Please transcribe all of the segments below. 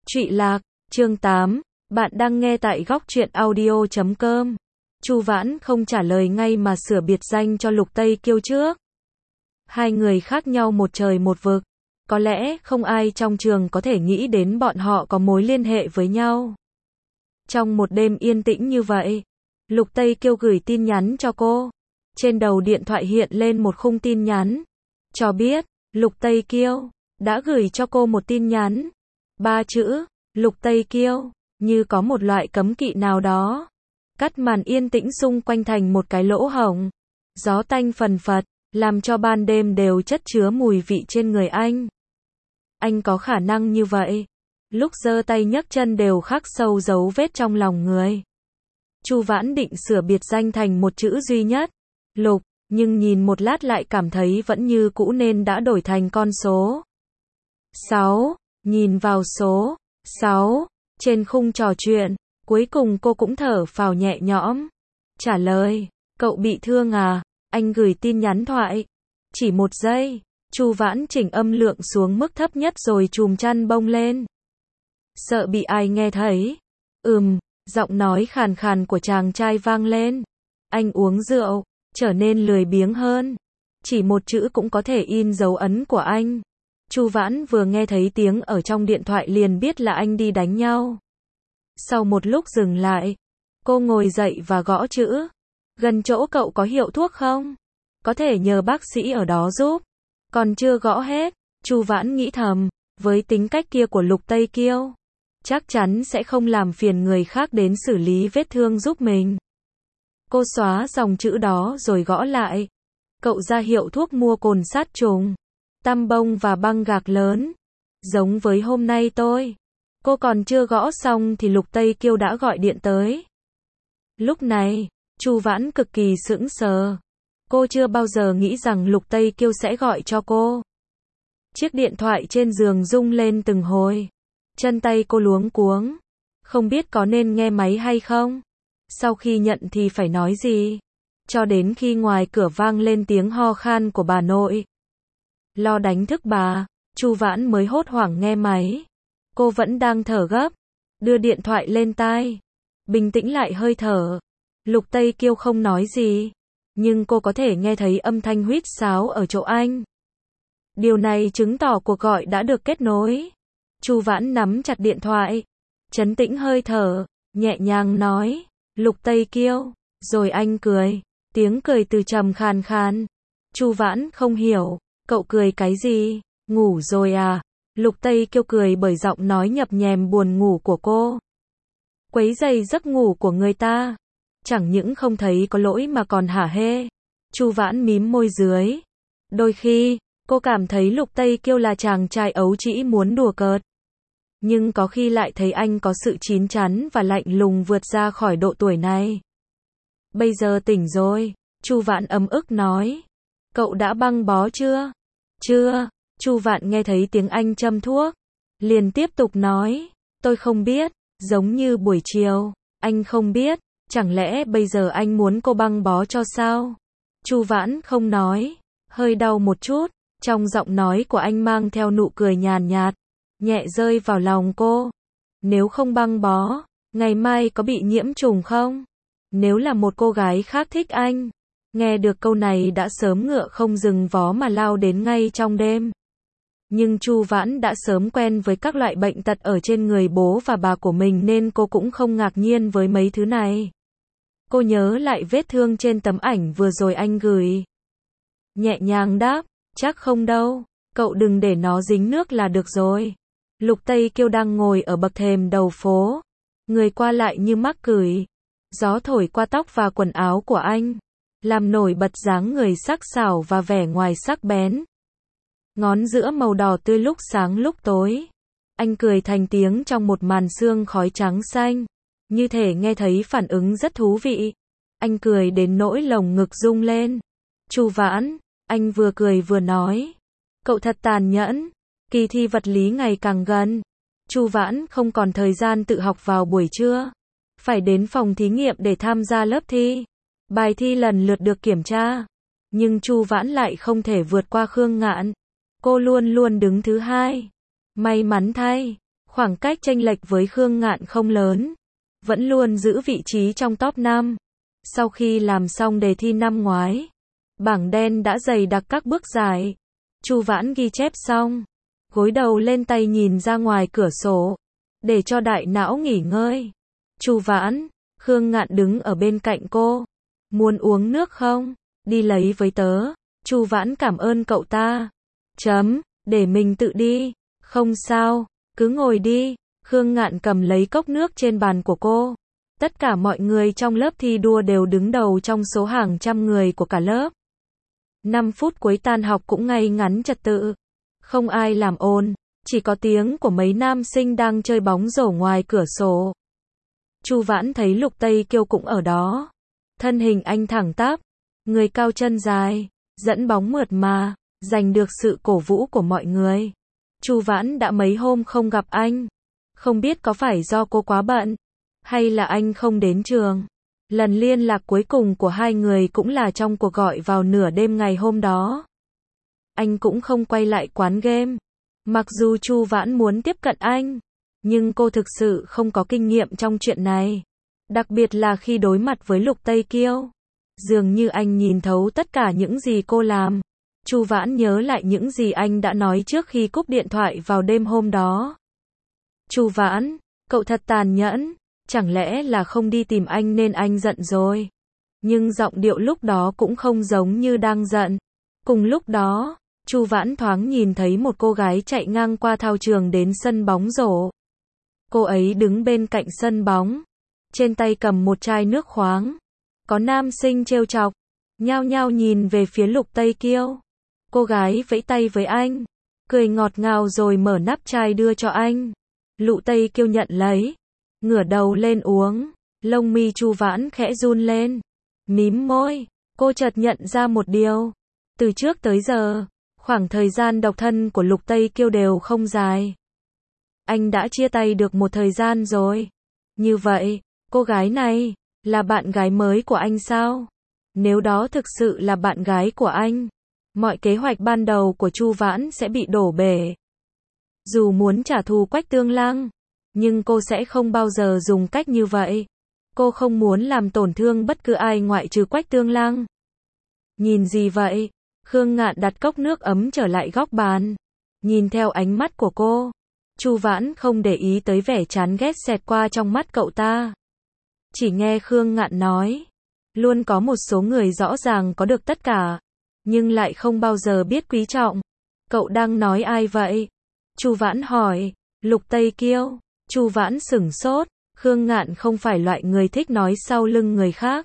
Trụy Lạc, chương 8, bạn đang nghe tại góc truyện audio.com. Chu Vãn không trả lời ngay mà sửa biệt danh cho Lục Tây Kiêu trước. Hai người khác nhau một trời một vực, có lẽ không ai trong trường có thể nghĩ đến bọn họ có mối liên hệ với nhau. Trong một đêm yên tĩnh như vậy, Lục Tây Kiêu gửi tin nhắn cho cô. Trên đầu điện thoại hiện lên một khung tin nhắn, cho biết, Lục Tây Kiêu đã gửi cho cô một tin nhắn. 3 chữ, Lục Tây Kiêu, như có một loại cấm kỵ nào đó, cắt màn yên tĩnh xung quanh thành một cái lỗ hổng. Gió tanh phần phật, làm cho ban đêm đều chất chứa mùi vị trên người anh. Anh có khả năng như vậy, lúc giơ tay nhấc chân đều khắc sâu dấu vết trong lòng người. Chu Vãn định sửa biệt danh thành một chữ duy nhất, Lục, nhưng nhìn một lát lại cảm thấy vẫn như cũ nên đã đổi thành con số 6. Nhìn vào số 6 trên khung trò chuyện, cuối cùng cô cũng thở phào nhẹ nhõm. Trả lời, cậu bị thương à? Anh gửi tin nhắn thoại. Chỉ 1 giây, Chu Vãn chỉnh âm lượng xuống mức thấp nhất rồi chùm chăn bông lên. Sợ bị ai nghe thấy. Giọng nói khàn khàn của chàng trai vang lên. Anh uống rượu, trở nên lười biếng hơn. Chỉ một chữ cũng có thể in dấu ấn của anh. Chu Vãn vừa nghe thấy tiếng ở trong điện thoại liền biết là anh đi đánh nhau. Sau một lúc dừng lại, cô ngồi dậy và gõ chữ. Gần chỗ cậu có hiệu thuốc không? Có thể nhờ bác sĩ ở đó giúp. Còn chưa gõ hết, Chu Vãn nghĩ thầm, với tính cách kia của Lục Tây Kiêu, chắc chắn sẽ không làm phiền người khác đến xử lý vết thương giúp mình. Cô xóa dòng chữ đó rồi gõ lại. Cậu ra hiệu thuốc mua cồn sát trùng, tăm bông và băng gạc lớn. Giống với hôm nay tôi. Cô còn chưa gõ xong thì Lục Tây Kiêu đã gọi điện tới. Lúc này, Chu Vãn cực kỳ sững sờ. Cô chưa bao giờ nghĩ rằng Lục Tây Kiêu sẽ gọi cho cô. Chiếc điện thoại trên giường rung lên từng hồi. Chân tay cô luống cuống. Không biết có nên nghe máy hay không? Sau khi nhận thì phải nói gì? Cho đến khi ngoài cửa vang lên tiếng ho khan của bà nội. Lo đánh thức bà, Chu Vãn mới hốt hoảng nghe máy. Cô vẫn đang thở gấp. Đưa điện thoại lên tai. Bình tĩnh lại hơi thở. Lục Tây Kiêu không nói gì. Nhưng cô có thể nghe thấy âm thanh huýt sáo ở chỗ anh. Điều này chứng tỏ cuộc gọi đã được kết nối. Chu Vãn nắm chặt điện thoại. Trấn tĩnh hơi thở. Nhẹ nhàng nói. Lục Tây Kiêu. Rồi anh cười. Tiếng cười từ trầm khàn khàn. Chu Vãn không hiểu. Cậu cười cái gì? Ngủ rồi à? Lục Tây Kiêu cười bởi giọng nói nhập nhèm buồn ngủ của cô. Quấy rầy giấc ngủ của người ta. Chẳng những không thấy có lỗi mà còn hả hê. Chu Vãn mím môi dưới. Đôi khi, cô cảm thấy Lục Tây Kiêu là chàng trai ấu trĩ muốn đùa cợt. Nhưng có khi lại thấy anh có sự chín chắn và lạnh lùng vượt ra khỏi độ tuổi này. Bây giờ tỉnh rồi, Chu Vãn ấm ức nói. Cậu đã băng bó chưa? Chưa. Chu Vãn nghe thấy tiếng anh châm thuốc. Liền tiếp tục nói. Tôi không biết, giống như buổi chiều. Anh không biết, chẳng lẽ bây giờ anh muốn cô băng bó cho sao? Chu Vãn không nói. Hơi đau một chút. Trong giọng nói của anh mang theo nụ cười nhàn nhạt. Nhẹ rơi vào lòng cô. Nếu không băng bó, ngày mai có bị nhiễm trùng không? Nếu là một cô gái khác thích anh. Nghe được câu này đã sớm ngựa không dừng vó mà lao đến ngay trong đêm. Nhưng Chu Vãn đã sớm quen với các loại bệnh tật ở trên người bố và bà của mình nên cô cũng không ngạc nhiên với mấy thứ này. Cô nhớ lại vết thương trên tấm ảnh vừa rồi anh gửi. Nhẹ nhàng đáp, chắc không đâu, cậu đừng để nó dính nước là được rồi. Lục Tây Kiêu đang ngồi ở bậc thềm đầu phố. Người qua lại như mắc cười. Gió thổi qua tóc và quần áo của anh, làm nổi bật dáng người sắc sảo và vẻ ngoài sắc bén. Ngón giữa màu đỏ tươi lúc sáng lúc tối. Anh cười thành tiếng trong một màn sương khói trắng xanh. Như thể nghe thấy phản ứng rất thú vị. Anh cười đến nỗi lồng ngực rung lên. Chu Vãn, anh vừa cười vừa nói. Cậu thật tàn nhẫn. Kỳ thi vật lý ngày càng gần. Chu Vãn không còn thời gian tự học vào buổi trưa. Phải đến phòng thí nghiệm để tham gia lớp thi. Bài thi lần lượt được kiểm tra. Nhưng Chu Vãn lại không thể vượt qua Khương Ngạn. Cô luôn luôn đứng thứ 2. May mắn thay, Khoảng cách chênh lệch với Khương Ngạn không lớn, vẫn luôn giữ vị trí trong top 5. Sau khi làm xong đề thi năm ngoái, bảng đen đã dày đặc các bước giải. Chu Vãn ghi chép xong, gối đầu lên tay nhìn ra ngoài cửa sổ, để cho đại não nghỉ ngơi. Chu Vãn, Khương Ngạn đứng ở bên cạnh cô. Muốn uống nước không? Đi lấy với tớ. Chu Vãn cảm ơn cậu ta. Để mình tự đi. Không sao, cứ ngồi đi. Khương Ngạn cầm lấy cốc nước trên bàn của cô. Tất cả mọi người trong lớp thi đua đều đứng đầu trong số hàng trăm người của cả lớp. 5 phút cuối tan học cũng ngay ngắn trật tự. Không ai làm ồn, chỉ có tiếng của mấy nam sinh đang chơi bóng rổ ngoài cửa sổ. Chu Vãn thấy Lục Tây Kiêu cũng ở đó. Thân hình anh thẳng tắp, người cao chân dài, dẫn bóng mượt mà, giành được sự cổ vũ của mọi người. Chu Vãn đã mấy hôm không gặp anh. Không biết có phải do cô quá bận, hay là anh không đến trường. Lần liên lạc cuối cùng của hai người cũng là trong cuộc gọi vào nửa đêm ngày hôm đó. Anh cũng không quay lại quán game. Mặc dù Chu Vãn muốn tiếp cận anh, nhưng cô thực sự không có kinh nghiệm trong chuyện này. Đặc biệt là khi đối mặt với Lục Tây Kiêu. Dường như anh nhìn thấu tất cả những gì cô làm. Chu Vãn nhớ lại những gì anh đã nói trước khi cúp điện thoại vào đêm hôm đó. Chu Vãn, cậu thật tàn nhẫn. Chẳng lẽ là không đi tìm anh nên anh giận rồi? Nhưng giọng điệu lúc đó cũng không giống như đang giận. Cùng lúc đó, Chu Vãn thoáng nhìn thấy một cô gái chạy ngang qua thao trường đến sân bóng rổ. Cô ấy đứng bên cạnh sân bóng, trên tay cầm một chai nước khoáng. Có nam sinh trêu chọc, nhao nhao nhìn về phía Lục Tây Kiêu. Cô gái vẫy tay với anh, cười ngọt ngào rồi mở nắp chai đưa cho anh. Lục Tây Kiêu nhận lấy, ngửa đầu lên uống. Lông mi Chu Vãn khẽ run lên, mím môi. Cô chợt nhận ra một điều. Từ trước tới giờ, khoảng thời gian độc thân của Lục Tây Kiêu đều không dài. Anh đã chia tay được một thời gian rồi. Như vậy, cô gái này là bạn gái mới của anh sao? Nếu đó thực sự là bạn gái của anh, mọi kế hoạch ban đầu của Chu Vãn sẽ bị đổ bể. Dù muốn trả thù Quách Tương Lăng, nhưng cô sẽ không bao giờ dùng cách như vậy. Cô không muốn làm tổn thương bất cứ ai ngoại trừ Quách Tương Lăng. Nhìn gì vậy? Khương Ngạn đặt cốc nước ấm trở lại góc bàn. Nhìn theo ánh mắt của cô, Chu Vãn không để ý tới vẻ chán ghét xẹt qua trong mắt cậu ta. Chỉ nghe Khương Ngạn nói, luôn có một số người rõ ràng có được tất cả, nhưng lại không bao giờ biết quý trọng. Cậu đang nói ai vậy? Chu Vãn hỏi. Lục Tây Kiêu. Chu Vãn sửng sốt. Khương Ngạn không phải loại người thích nói sau lưng người khác.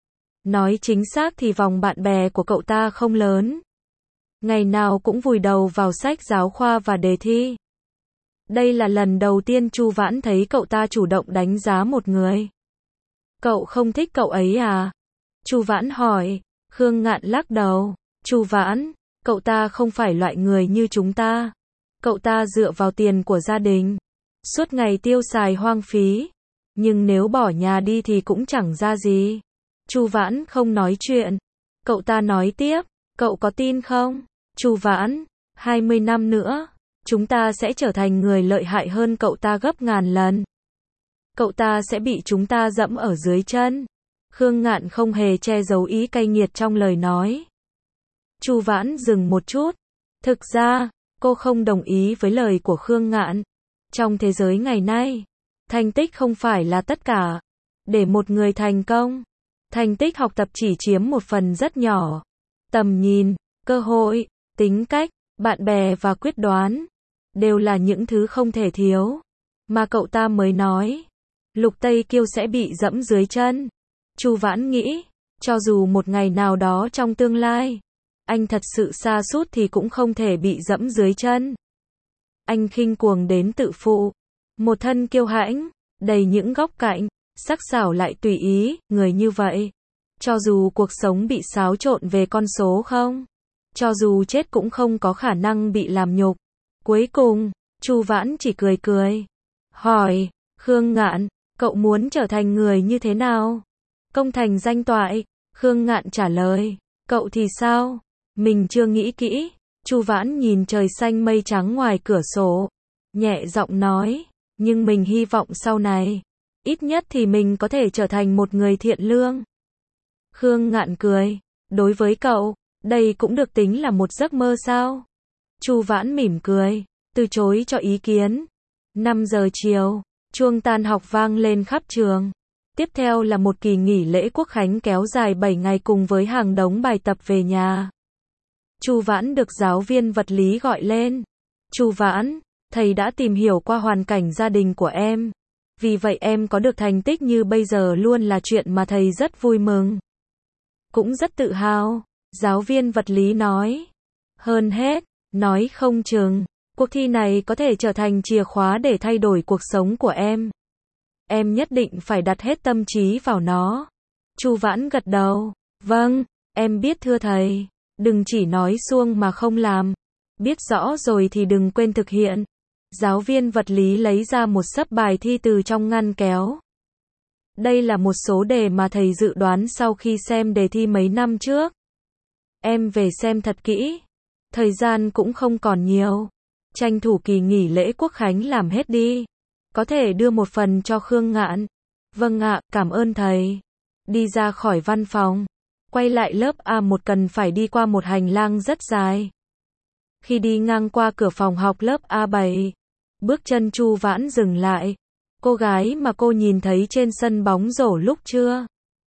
Nói chính xác thì vòng bạn bè của cậu ta không lớn. Ngày nào cũng vùi đầu vào sách giáo khoa và đề thi. Đây là lần đầu tiên Chu Vãn thấy cậu ta chủ động đánh giá một người. Cậu không thích cậu ấy à? Chu Vãn hỏi. Khương Ngạn lắc đầu. Chu Vãn, cậu ta không phải loại người như chúng ta. Cậu ta dựa vào tiền của gia đình, suốt ngày tiêu xài hoang phí. Nhưng nếu bỏ nhà đi thì cũng chẳng ra gì. Chu Vãn không nói chuyện. Cậu ta nói tiếp. Cậu có tin không? Chu Vãn, 20 năm nữa, chúng ta sẽ trở thành người lợi hại hơn cậu ta gấp ngàn lần. Cậu ta sẽ bị chúng ta dẫm ở dưới chân. Khương Ngạn không hề che giấu ý cay nghiệt trong lời nói. Chu Vãn dừng một chút. Thực ra, cô không đồng ý với lời của Khương Ngạn. Trong thế giới ngày nay, thành tích không phải là tất cả. Để một người thành công, thành tích học tập chỉ chiếm một phần rất nhỏ. Tầm nhìn, cơ hội, tính cách, bạn bè và quyết đoán đều là những thứ không thể thiếu. Mà cậu ta mới nói, Lục Tây Kiêu sẽ bị dẫm dưới chân. Chu Vãn nghĩ, cho dù một ngày nào đó trong tương lai, anh thật sự sa sút thì cũng không thể bị dẫm dưới chân. Anh khinh cuồng đến tự phụ, một thân kiêu hãnh, đầy những góc cạnh, sắc sảo lại tùy ý, người như vậy. Cho dù cuộc sống bị xáo trộn về con số không, cho dù chết cũng không có khả năng bị làm nhục. Cuối cùng, Chu Vãn chỉ cười cười. Hỏi, Khương Ngạn, cậu muốn trở thành người như thế nào? Công thành danh toại. Khương Ngạn trả lời. Cậu thì sao? Mình chưa nghĩ kỹ. Chu Vãn nhìn trời xanh mây trắng ngoài cửa sổ, nhẹ giọng nói. Nhưng mình hy vọng sau này, ít nhất thì mình có thể trở thành một người thiện lương. Khương Ngạn cười. Đối với cậu, đây cũng được tính là một giấc mơ sao? Chu Vãn mỉm cười, từ chối cho ý kiến. 5 giờ chiều, chuông tan học vang lên khắp trường. Tiếp theo là một kỳ nghỉ lễ Quốc khánh kéo dài 7 ngày cùng với hàng đống bài tập về nhà. Chu Vãn được giáo viên vật lý gọi lên. Chu Vãn, thầy đã tìm hiểu qua hoàn cảnh gia đình của em. Vì vậy em có được thành tích như bây giờ luôn là chuyện mà thầy rất vui mừng. Cũng rất tự hào, giáo viên vật lý nói. Hơn hết, nói không chừng, cuộc thi này có thể trở thành chìa khóa để thay đổi cuộc sống của em. Em nhất định phải đặt hết tâm trí vào nó. Chu Vãn gật đầu. Vâng, em biết thưa thầy. Đừng chỉ nói suông mà không làm. Biết rõ rồi thì đừng quên thực hiện. Giáo viên vật lý lấy ra một xấp bài thi từ trong ngăn kéo. Đây là một số đề mà thầy dự đoán sau khi xem đề thi mấy năm trước. Em về xem thật kỹ. Thời gian cũng không còn nhiều. Tranh thủ kỳ nghỉ lễ Quốc khánh làm hết đi. Có thể đưa một phần cho Khương Ngạn. Vâng ạ, cảm ơn thầy. Đi ra khỏi văn phòng. Quay lại lớp A1 cần phải đi qua một hành lang rất dài. Khi đi ngang qua cửa phòng học lớp A7, bước chân Chu Vãn dừng lại. Cô gái mà cô nhìn thấy trên sân bóng rổ lúc trưa,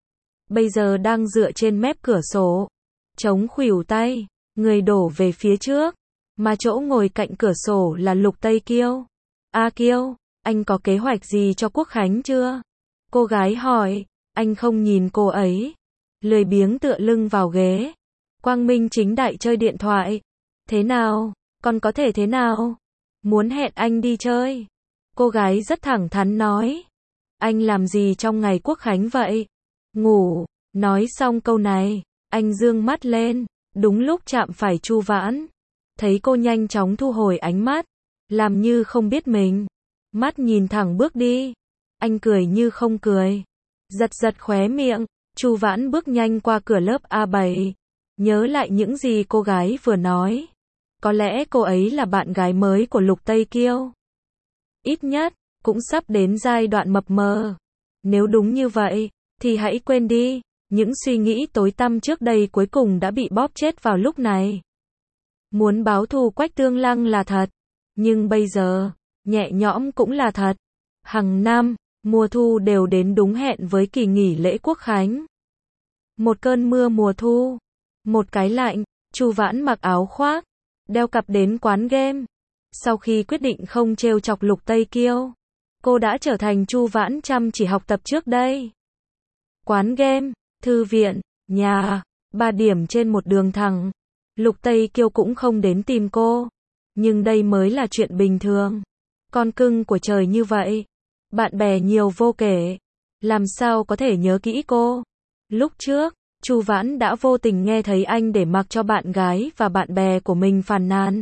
bây giờ đang dựa trên mép cửa sổ, chống khuỷu tay, người đổ về phía trước, mà chỗ ngồi cạnh cửa sổ là Lục Tây Kiêu. A Kiêu, anh có kế hoạch gì cho Quốc khánh chưa? Cô gái hỏi. Anh không nhìn cô ấy, lười biếng tựa lưng vào ghế, quang minh chính đại chơi điện thoại. Thế nào, còn có thể thế nào? Muốn hẹn anh đi chơi. Cô gái rất thẳng thắn nói. Anh làm gì trong ngày Quốc khánh vậy? Ngủ. Nói xong câu này, anh dương mắt lên, đúng lúc chạm phải Chu Vãn. Thấy cô nhanh chóng thu hồi ánh mắt, làm như không biết mình. Mắt nhìn thẳng bước đi. Anh cười như không cười, giật giật khóe miệng. Chu Vãn bước nhanh qua cửa lớp A7, nhớ lại những gì cô gái vừa nói. Có lẽ cô ấy là bạn gái mới của Lục Tây Kiêu. Ít nhất, cũng sắp đến giai đoạn mập mờ. Nếu đúng như vậy, thì hãy quên đi. Những suy nghĩ tối tăm trước đây cuối cùng đã bị bóp chết vào lúc này. Muốn báo thù Quách Tương Lăng là thật. Nhưng bây giờ, nhẹ nhõm cũng là thật. Hằng năm, mùa thu đều đến đúng hẹn với kỳ nghỉ lễ Quốc khánh. Một cơn mưa mùa thu. Một cái lạnh, Chu Vãn mặc áo khoác, đeo cặp đến quán game. Sau khi quyết định không trêu chọc Lục Tây Kiêu, cô đã trở thành Chu Vãn chăm chỉ học tập trước đây. Quán game, thư viện, nhà, 3 điểm trên một đường thẳng. Lục Tây Kiêu cũng không đến tìm cô. Nhưng đây mới là chuyện bình thường. Con cưng của trời như vậy. Bạn bè nhiều vô kể. Làm sao có thể nhớ kỹ cô? Lúc trước, Chu Vãn đã vô tình nghe thấy anh để mặc cho bạn gái và bạn bè của mình phàn nàn.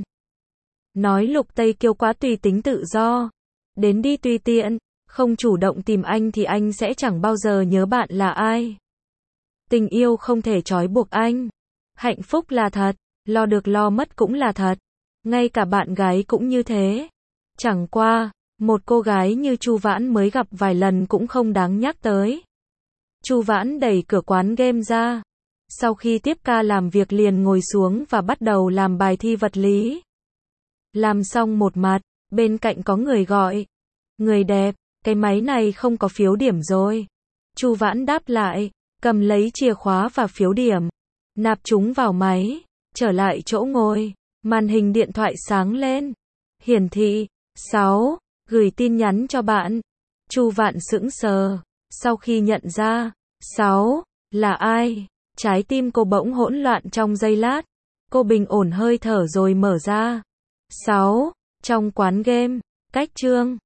Nói Lục Tây Kiêu quá tùy tính tự do. Đến đi tùy tiện, không chủ động tìm anh thì anh sẽ chẳng bao giờ nhớ bạn là ai. Tình yêu không thể trói buộc anh. Hạnh phúc là thật, lo được lo mất cũng là thật. Ngay cả bạn gái cũng như thế. Chẳng qua, một cô gái như Chu Vãn mới gặp vài lần cũng không đáng nhắc tới. Chu Vãn đẩy cửa quán game ra. Sau khi tiếp ca làm việc liền ngồi xuống và bắt đầu làm bài thi vật lý. Làm xong một mặt, bên cạnh có người gọi. Người đẹp, cái máy này không có phiếu điểm rồi. Chu Vãn đáp lại, cầm lấy chìa khóa và phiếu điểm. Nạp chúng vào máy, trở lại chỗ ngồi. Màn hình điện thoại sáng lên. Hiển thị, 6, gửi tin nhắn cho bạn. Chu Vãn sững sờ. Sau khi nhận ra, 6, là ai? Trái tim cô bỗng hỗn loạn trong giây lát. Cô bình ổn hơi thở rồi mở ra. 6, trong quán game, cách Trương.